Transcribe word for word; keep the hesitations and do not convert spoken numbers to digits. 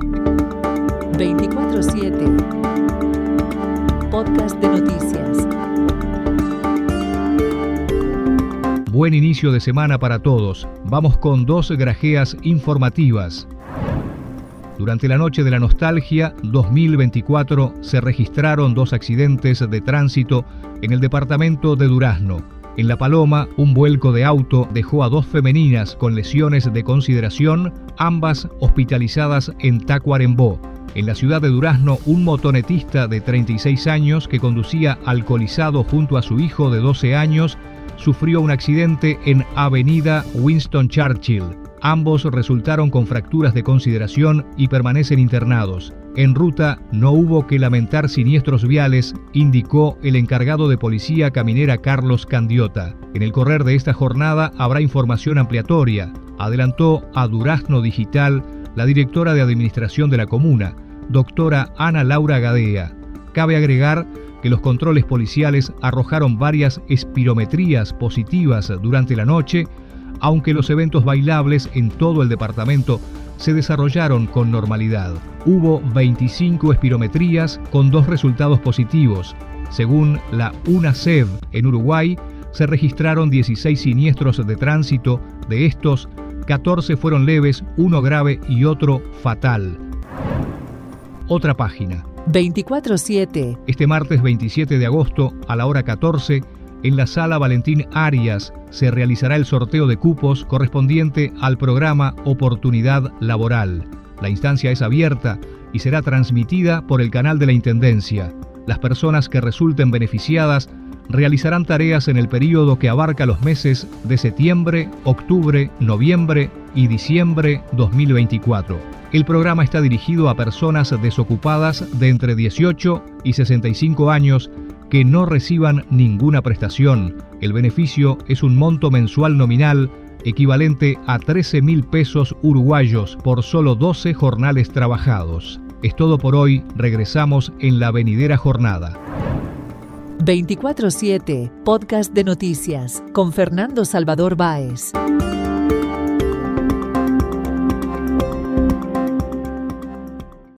veinticuatro siete Podcast de noticias. Buen inicio de semana para todos. Vamos con dos grajeas informativas. Durante la noche de la nostalgia dos mil veinticuatro se registraron dos accidentes de tránsito en el departamento de Durazno. En La Paloma, un vuelco de auto dejó a dos femeninas con lesiones de consideración, ambas hospitalizadas en Tacuarembó. En la ciudad de Durazno, un motonetista de treinta y seis años que conducía alcoholizado junto a su hijo de doce años sufrió un accidente en Avenida Winston Churchill. Ambos resultaron con fracturas de consideración y permanecen internados. En ruta no hubo que lamentar siniestros viales, indicó el encargado de Policía Caminera Carlos Candiota. En el correr de esta jornada habrá información ampliatoria, adelantó a Durazno Digital la directora de Administración de la comuna, doctora Ana Laura Gadea. Cabe agregar que los controles policiales arrojaron varias espirometrías positivas durante la noche, aunque los eventos bailables en todo el departamento se desarrollaron con normalidad. Hubo veinticinco espirometrías con dos resultados positivos. Según la UNACEV en Uruguay, se registraron dieciséis siniestros de tránsito. De estos, catorce fueron leves, uno grave y otro fatal. Otra página. veinticuatro siete Este martes veintisiete de agosto, a la hora catorce, en la Sala Valentín Arias, se realizará el sorteo de cupos correspondiente al programa Oportunidad Laboral. La instancia es abierta y será transmitida por el canal de la Intendencia. Las personas que resulten beneficiadas realizarán tareas en el período que abarca los meses de septiembre, octubre, noviembre y diciembre dos mil veinticuatro. El programa está dirigido a personas desocupadas de entre dieciocho y sesenta y cinco años que no reciban ninguna prestación. El beneficio es un monto mensual nominal equivalente a trece mil pesos uruguayos por solo doce jornales trabajados. Es todo por hoy. Regresamos en la venidera jornada. veinticuatro siete Podcast de noticias con Fernando Salvador Báez.